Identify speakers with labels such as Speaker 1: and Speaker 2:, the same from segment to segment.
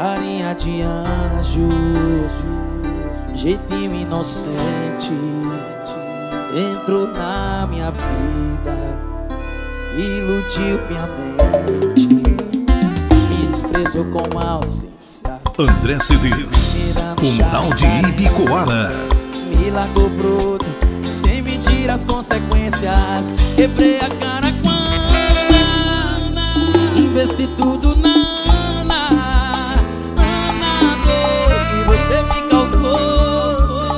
Speaker 1: carinha de anjo, jeitinho inocente, entrou na minha vida, iludiu minha mente, me desprezou com ausência.
Speaker 2: André CDs, Comunal de Ibicoara.
Speaker 1: Me largou bruto, sem medir as consequências. Quebrei a cara quando investi tudo na dor que você me causou.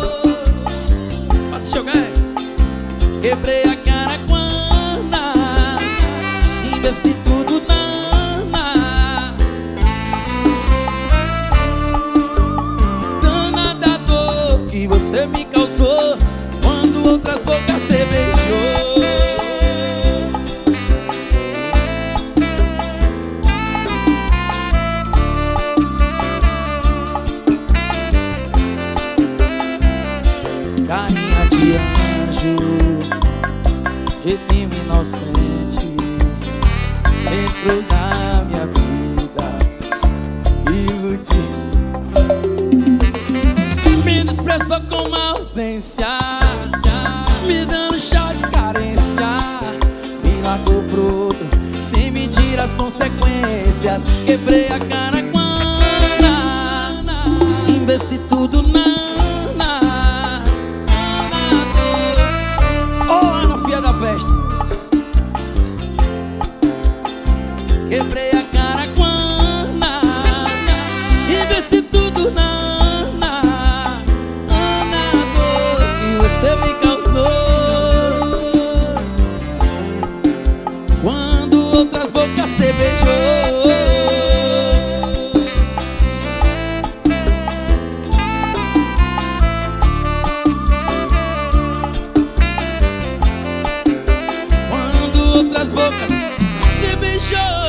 Speaker 1: Posso jogar? Quebrei a cara quando investi tudo da dor que você me causou quando outras bocas você beijou. Carinha de anjo, jeitinho inocente, entrou na minha vida, iludiu, me desprezou com uma ausência, me dando chá de carência, me largou bruto, sem medir as consequências. Quebrei a cara quando investi tudo na da peste. Quebrei a cara quando investi tudo na dor que você me causou quando outras bocas você beijou. Outras bocas você beijou.